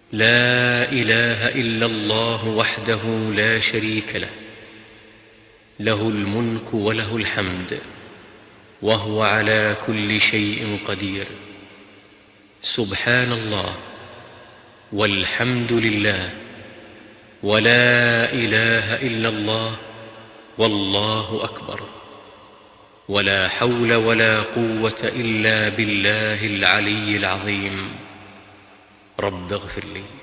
لا إله إلا الله وحده لا شريك له، له الملك وله الحمد، وهو على كل شيء قدير. سبحان الله والحمد لله ولا إله إلا الله والله أكبر، ولا حول ولا قوة إلا بالله العلي العظيم. رب اغفر لي.